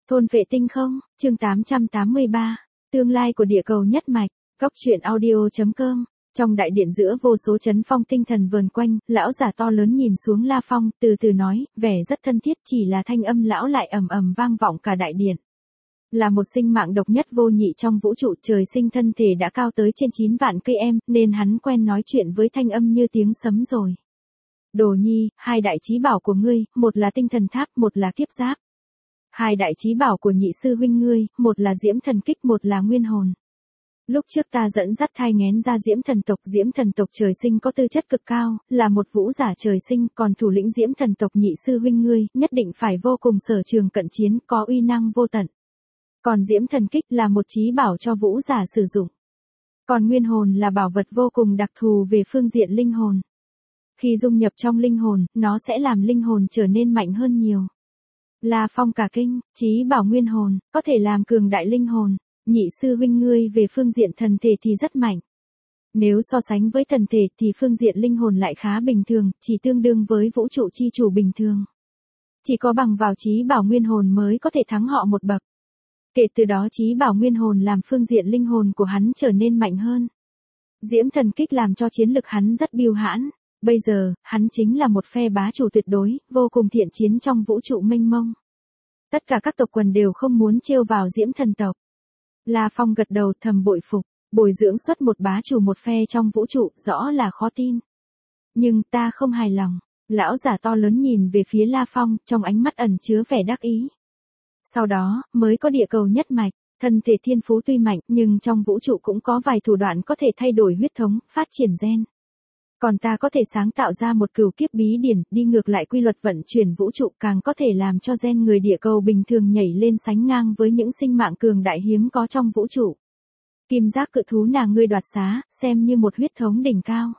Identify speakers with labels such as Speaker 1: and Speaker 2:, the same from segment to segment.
Speaker 1: Thôn vệ tinh không, chương 883, tương lai của địa cầu nhất mạch, góc truyện audio.com. Trong đại điện giữa vô số chấn phong tinh thần vờn quanh, lão giả to lớn nhìn xuống La Phong, từ từ nói, vẻ rất thân thiết, chỉ là thanh âm lão lại ầm ầm vang vọng cả đại điện. Là một sinh mạng độc nhất vô nhị trong vũ trụ, trời sinh thân thể đã cao tới trên 9 vạn cây em, nên hắn quen nói chuyện với thanh âm như tiếng sấm rồi. Đồ nhi, hai đại chí bảo của ngươi, một là tinh thần tháp, một là kiếp giáp. Hai đại chí bảo của nhị sư huynh ngươi, một là diễm thần kích, một là nguyên hồn. Lúc trước ta dẫn dắt thai nghén ra diễm thần tộc trời sinh có tư chất cực cao, là một vũ giả trời sinh, còn thủ lĩnh diễm thần tộc nhị sư huynh ngươi, nhất định phải vô cùng sở trường cận chiến, có uy năng vô tận. Còn diễm thần kích là một chí bảo cho vũ giả sử dụng. Còn nguyên hồn là bảo vật vô cùng đặc thù về phương diện linh hồn. Khi dung nhập trong linh hồn, nó sẽ làm linh hồn trở nên mạnh hơn nhiều. La Phong cả kinh, chí bảo nguyên hồn, có thể làm cường đại linh hồn. Nhị sư huynh ngươi về phương diện thần thể thì rất mạnh. Nếu so sánh với thần thể thì phương diện linh hồn lại khá bình thường, chỉ tương đương với vũ trụ chi chủ bình thường. Chỉ có bằng vào chí bảo nguyên hồn mới có thể thắng họ một bậc. Kể từ đó chí bảo nguyên hồn làm phương diện linh hồn của hắn trở nên mạnh hơn. Diễm thần kích làm cho chiến lực hắn rất biêu hãn. Bây giờ, hắn chính là một phe bá chủ tuyệt đối, vô cùng thiện chiến trong vũ trụ mênh mông. Tất cả các tộc quần đều không muốn trêu vào diễm thần tộc. La Phong gật đầu thầm bội phục, bồi dưỡng xuất một bá chủ một phe trong vũ trụ, rõ là khó tin. Nhưng ta không hài lòng, lão giả to lớn nhìn về phía La Phong, trong ánh mắt ẩn chứa vẻ đắc ý. Sau đó, mới có địa cầu nhất mạch, thân thể thiên phú tuy mạnh, nhưng trong vũ trụ cũng có vài thủ đoạn có thể thay đổi huyết thống, phát triển gen. Còn ta có thể sáng tạo ra một cửu kiếp bí điển, đi ngược lại quy luật vận chuyển vũ trụ, càng có thể làm cho gen người địa cầu bình thường nhảy lên sánh ngang với những sinh mạng cường đại hiếm có trong vũ trụ. Kim giác cự thú nàng ngươi đoạt xá, xem như một huyết thống đỉnh cao.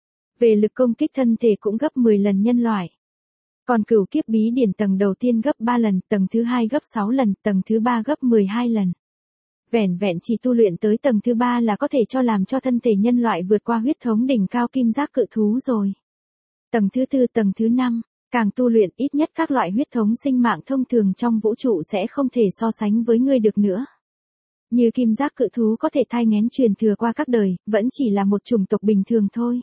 Speaker 1: Về lực công kích thân thể cũng gấp 10 lần nhân loại. Còn cửu kiếp bí điển tầng đầu tiên gấp 3 lần, tầng thứ 2 gấp 6 lần, tầng thứ 3 gấp 12 lần. Vẻn vẹn chỉ tu luyện tới tầng thứ 3 là có thể làm cho thân thể nhân loại vượt qua huyết thống đỉnh cao kim giác cự thú rồi. Tầng thứ 4, tầng thứ 5, càng tu luyện ít nhất các loại huyết thống sinh mạng thông thường trong vũ trụ sẽ không thể so sánh với ngươi được nữa. Như kim giác cự thú có thể thai nghén truyền thừa qua các đời, vẫn chỉ là một chủng tộc bình thường thôi.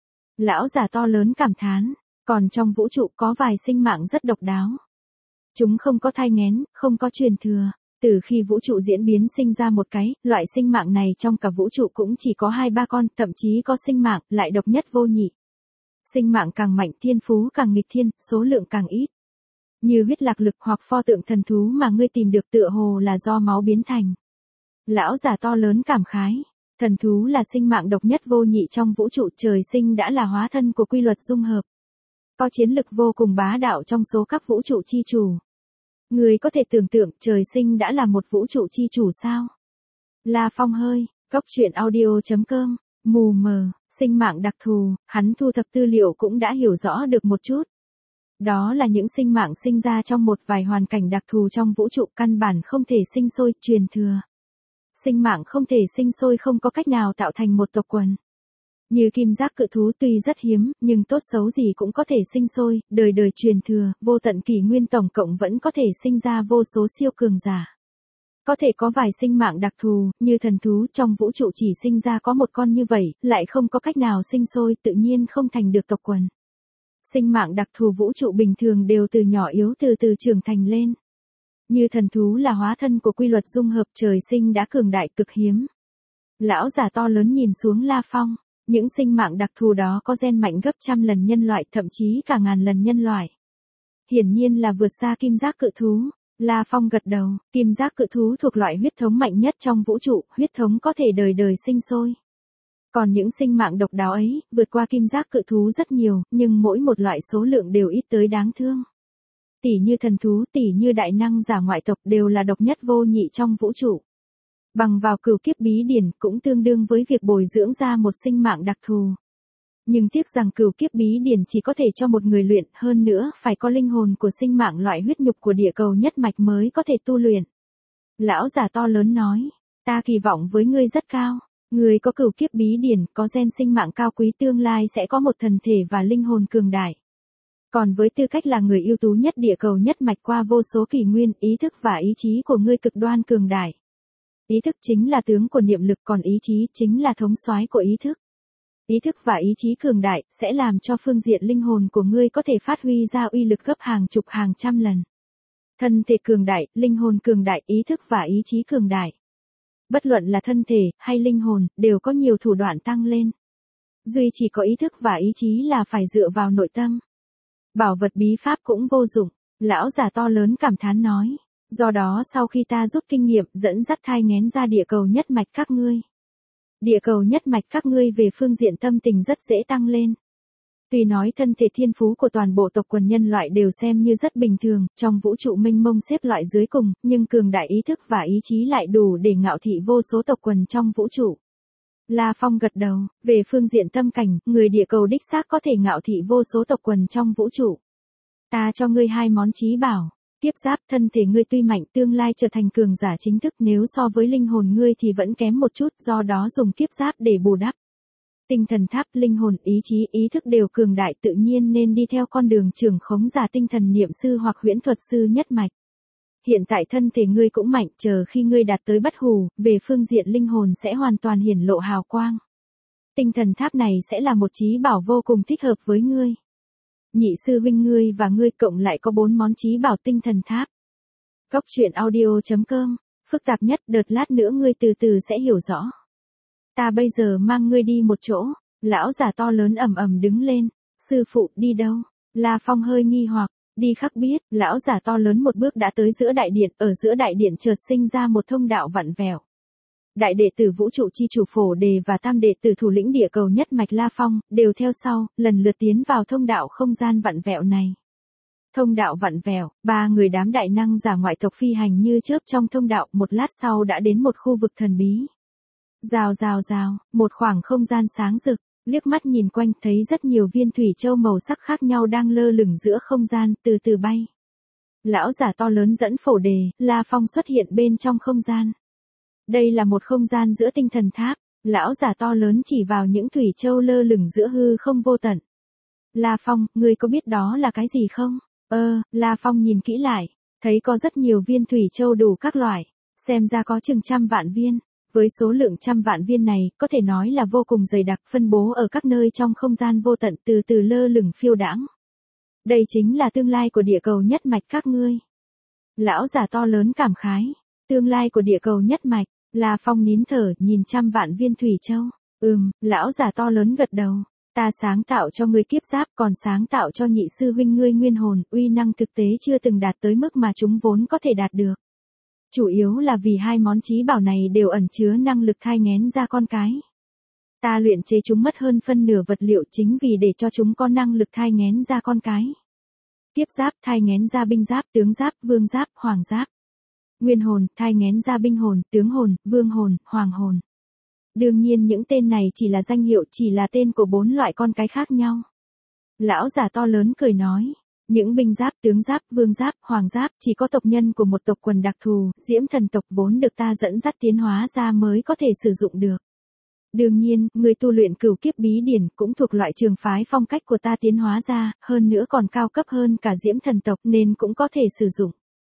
Speaker 1: Lão giả to lớn cảm thán, còn trong vũ trụ có vài sinh mạng rất độc đáo. Chúng không có thai nghén, không có truyền thừa. Từ khi vũ trụ diễn biến sinh ra một cái, loại sinh mạng này trong cả vũ trụ cũng chỉ có 2-3 con, thậm chí có sinh mạng, lại độc nhất vô nhị. Sinh mạng càng mạnh, thiên phú càng nghịch thiên, số lượng càng ít. Như huyết lạc lực hoặc pho tượng thần thú mà ngươi tìm được tựa hồ là do máu biến thành. Lão giả to lớn cảm khái, thần thú là sinh mạng độc nhất vô nhị trong vũ trụ, trời sinh đã là hóa thân của quy luật dung hợp. Có chiến lực vô cùng bá đạo trong số các vũ trụ chi chủ. Người có thể tưởng tượng trời sinh đã là một vũ trụ chi chủ sao? La Phong hơi, góc truyện audio.com, mù mờ, sinh mạng đặc thù, hắn thu thập tư liệu cũng đã hiểu rõ được một chút. Đó là những sinh mạng sinh ra trong một vài hoàn cảnh đặc thù trong vũ trụ, căn bản không thể sinh sôi, truyền thừa. Sinh mạng không thể sinh sôi không có cách nào tạo thành một tộc quần. Như kim giác cự thú tuy rất hiếm, nhưng tốt xấu gì cũng có thể sinh sôi, đời đời truyền thừa, vô tận kỷ nguyên tổng cộng vẫn có thể sinh ra vô số siêu cường giả. Có thể có vài sinh mạng đặc thù, như thần thú trong vũ trụ chỉ sinh ra có một con như vậy, lại không có cách nào sinh sôi, tự nhiên không thành được tộc quần. Sinh mạng đặc thù vũ trụ bình thường đều từ nhỏ yếu từ từ trưởng thành lên. Như thần thú là hóa thân của quy luật dung hợp, trời sinh đã cường đại cực hiếm. Lão giả to lớn nhìn xuống La Phong. Những sinh mạng đặc thù đó có gen mạnh gấp trăm lần nhân loại, thậm chí cả ngàn lần nhân loại. Hiển nhiên là vượt xa kim giác cự thú. La Phong gật đầu, kim giác cự thú thuộc loại huyết thống mạnh nhất trong vũ trụ, huyết thống có thể đời đời sinh sôi. Còn những sinh mạng độc đáo ấy, vượt qua kim giác cự thú rất nhiều, nhưng mỗi một loại số lượng đều ít tới đáng thương. Tỷ như thần thú, tỷ như đại năng giả ngoại tộc đều là độc nhất vô nhị trong vũ trụ. Bằng vào cửu kiếp bí điển cũng tương đương với việc bồi dưỡng ra một sinh mạng đặc thù. Nhưng tiếc rằng cửu kiếp bí điển chỉ có thể cho một người luyện, hơn nữa phải có linh hồn của sinh mạng loại huyết nhục của địa cầu nhất mạch mới có thể tu luyện. Lão giả to lớn nói, ta kỳ vọng với ngươi rất cao, ngươi có cửu kiếp bí điển, có gen sinh mạng cao quý, tương lai sẽ có một thần thể và linh hồn cường đại. Còn với tư cách là người ưu tú nhất địa cầu nhất mạch qua vô số kỷ nguyên, ý thức và ý chí của ngươi cực đoan cường đại. Ý thức chính là tướng của niệm lực, còn ý chí chính là thống soái của ý thức. Ý thức và ý chí cường đại sẽ làm cho phương diện linh hồn của ngươi có thể phát huy ra uy lực gấp hàng chục hàng trăm lần. Thân thể cường đại, linh hồn cường đại, ý thức và ý chí cường đại. Bất luận là thân thể hay linh hồn đều có nhiều thủ đoạn tăng lên. Duy chỉ có ý thức và ý chí là phải dựa vào nội tâm. Bảo vật bí pháp cũng vô dụng, lão già to lớn cảm thán nói. Do đó sau khi ta rút kinh nghiệm dẫn dắt thai nghén ra địa cầu nhất mạch các ngươi. Địa cầu nhất mạch các ngươi về phương diện tâm tình rất dễ tăng lên. Tuy nói thân thể thiên phú của toàn bộ tộc quần nhân loại đều xem như rất bình thường, trong vũ trụ mênh mông xếp loại dưới cùng, nhưng cường đại ý thức và ý chí lại đủ để ngạo thị vô số tộc quần trong vũ trụ. La Phong gật đầu, về phương diện tâm cảnh, người địa cầu đích xác có thể ngạo thị vô số tộc quần trong vũ trụ. Ta cho ngươi 2 món chí bảo. Kiếp giáp, thân thể ngươi tuy mạnh tương lai trở thành cường giả chính thức, nếu so với linh hồn ngươi thì vẫn kém một chút, do đó dùng kiếp giáp để bù đắp. Tinh thần tháp, linh hồn, ý chí, ý thức đều cường đại, tự nhiên nên đi theo con đường trưởng khống giả tinh thần niệm sư hoặc huyễn thuật sư nhất mạch. Hiện tại thân thể ngươi cũng mạnh, chờ khi ngươi đạt tới bất hủ, về phương diện linh hồn sẽ hoàn toàn hiển lộ hào quang. Tinh thần tháp này sẽ là một chí bảo vô cùng thích hợp với ngươi. Nhị sư huynh ngươi và ngươi cộng lại có 4 món chí bảo tinh thần tháp. Góc truyện audio.com, phức tạp nhất, đợt lát nữa ngươi từ từ sẽ hiểu rõ. Ta bây giờ mang ngươi đi một chỗ. Lão già to lớn ầm ầm đứng lên. Sư phụ, đi đâu? La Phong hơi nghi hoặc. Đi khắc biết. Lão già to lớn một bước đã tới giữa đại điện, ở giữa đại điện chợt sinh ra một thông đạo vặn vẹo. Đại đệ tử vũ trụ chi chủ Phổ Đề và tam đệ tử thủ lĩnh địa cầu nhất mạch La Phong đều theo sau, lần lượt tiến vào thông đạo không gian vặn vẹo này. Thông đạo vặn vẹo, 3 người đám đại năng giả ngoại tộc phi hành như chớp trong thông đạo, một lát sau đã đến một khu vực thần bí. Rào rào rào, một khoảng không gian sáng rực, liếc mắt nhìn quanh thấy rất nhiều viên thủy châu màu sắc khác nhau đang lơ lửng giữa không gian, từ từ bay. Lão giả to lớn dẫn Phổ Đề, La Phong xuất hiện bên trong không gian. Đây là một không gian giữa tinh thần tháp, lão giả to lớn chỉ vào những thủy châu lơ lửng giữa hư không vô tận. La Phong, ngươi có biết đó là cái gì không? La Phong nhìn kỹ lại, thấy có rất nhiều viên thủy châu đủ các loại, xem ra có chừng 100 vạn viên. Với số lượng 100 vạn viên này, có thể nói là vô cùng dày đặc, phân bố ở các nơi trong không gian vô tận, từ từ lơ lửng phiêu đãng. Đây chính là tương lai của địa cầu nhất mạch các ngươi. Lão già to lớn cảm khái, tương lai của địa cầu nhất mạch. La Phong nín thở, nhìn 100 vạn viên thủy châu. Lão già to lớn gật đầu. Ta sáng tạo cho ngươi kiếp giáp, còn sáng tạo cho nhị sư huynh ngươi nguyên hồn, uy năng thực tế chưa từng đạt tới mức mà chúng vốn có thể đạt được. Chủ yếu là vì 2 món chí bảo này đều ẩn chứa năng lực thai nghén ra con cái. Ta luyện chế chúng mất hơn phân nửa vật liệu chính vì để cho chúng có năng lực thai nghén ra con cái. Kiếp giáp thai nghén ra binh giáp, tướng giáp, vương giáp, hoàng giáp. Nguyên hồn thai nghén ra binh hồn, tướng hồn, vương hồn, hoàng hồn. Đương nhiên những tên này chỉ là danh hiệu, chỉ là tên của 4 loại con cái khác nhau. Lão già to lớn cười nói. Những binh giáp, tướng giáp, vương giáp, hoàng giáp chỉ có tộc nhân của một tộc quần đặc thù, Diễm thần tộc vốn được ta dẫn dắt tiến hóa ra mới có thể sử dụng được. Đương nhiên, người tu luyện cửu kiếp bí điển cũng thuộc loại trường phái phong cách của ta tiến hóa ra, hơn nữa còn cao cấp hơn cả Diễm thần tộc nên cũng có thể sử dụng.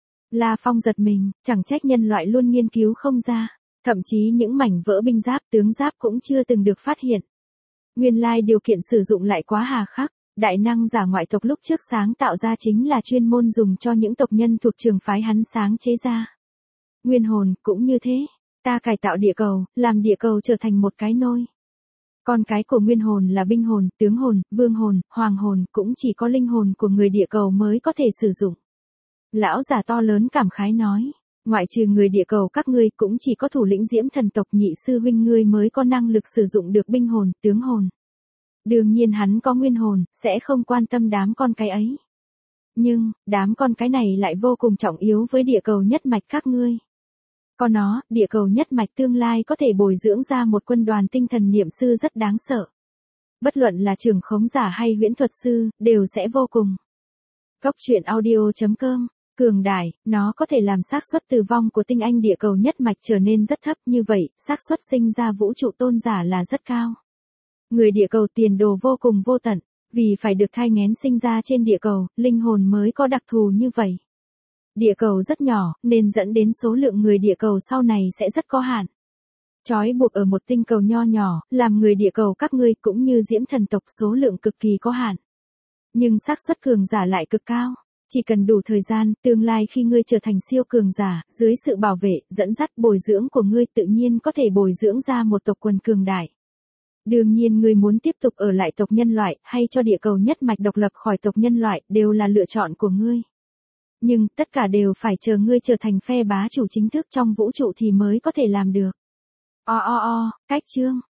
Speaker 1: La Phong giật mình, chẳng trách nhân loại luôn nghiên cứu không ra, thậm chí những mảnh vỡ binh giáp, tướng giáp cũng chưa từng được phát hiện. Nguyên lai điều kiện sử dụng lại quá hà khắc. Đại năng giả ngoại tộc lúc trước sáng tạo ra chính là chuyên môn dùng cho những tộc nhân thuộc trường phái hắn sáng chế ra. Nguyên hồn cũng như thế, ta cải tạo địa cầu, làm địa cầu trở thành một cái nôi. Con cái của nguyên hồn là binh hồn, tướng hồn, vương hồn, hoàng hồn, cũng chỉ có linh hồn của người địa cầu mới có thể sử dụng. Lão già to lớn cảm khái nói, ngoại trừ người địa cầu các ngươi cũng chỉ có thủ lĩnh Diễm thần tộc nhị sư huynh ngươi mới có năng lực sử dụng được binh hồn, tướng hồn. Đương nhiên hắn có nguyên hồn, sẽ không quan tâm đám con cái ấy. Nhưng, đám con cái này lại vô cùng trọng yếu với địa cầu nhất mạch các ngươi. Có nó, địa cầu nhất mạch tương lai có thể bồi dưỡng ra một quân đoàn tinh thần niệm sư rất đáng sợ. Bất luận là trường khống giả hay huyễn thuật sư, đều sẽ vô cùng. Góc truyện audio.com, cường đại, nó có thể làm xác suất tử vong của tinh anh địa cầu nhất mạch trở nên rất thấp, như vậy, xác suất sinh ra vũ trụ tôn giả là rất cao. Người địa cầu tiền đồ vô cùng vô tận. Vì phải được thai nghén sinh ra trên địa cầu, linh hồn mới có đặc thù như vậy. Địa cầu rất nhỏ, nên dẫn đến số lượng người địa cầu sau này sẽ rất có hạn. Trói buộc ở một tinh cầu nho nhỏ, làm người địa cầu các ngươi cũng như Diễm thần tộc số lượng cực kỳ có hạn. Nhưng xác suất cường giả lại cực cao. Chỉ cần đủ thời gian, tương lai khi ngươi trở thành siêu cường giả, dưới sự bảo vệ, dẫn dắt bồi dưỡng của ngươi tự nhiên có thể bồi dưỡng ra một tộc quần cường đại. Đương nhiên ngươi muốn tiếp tục ở lại tộc nhân loại, hay cho địa cầu nhất mạch độc lập khỏi tộc nhân loại, đều là lựa chọn của ngươi. Nhưng, tất cả đều phải chờ ngươi trở thành phe bá chủ chính thức trong vũ trụ thì mới có thể làm được. Cách chương.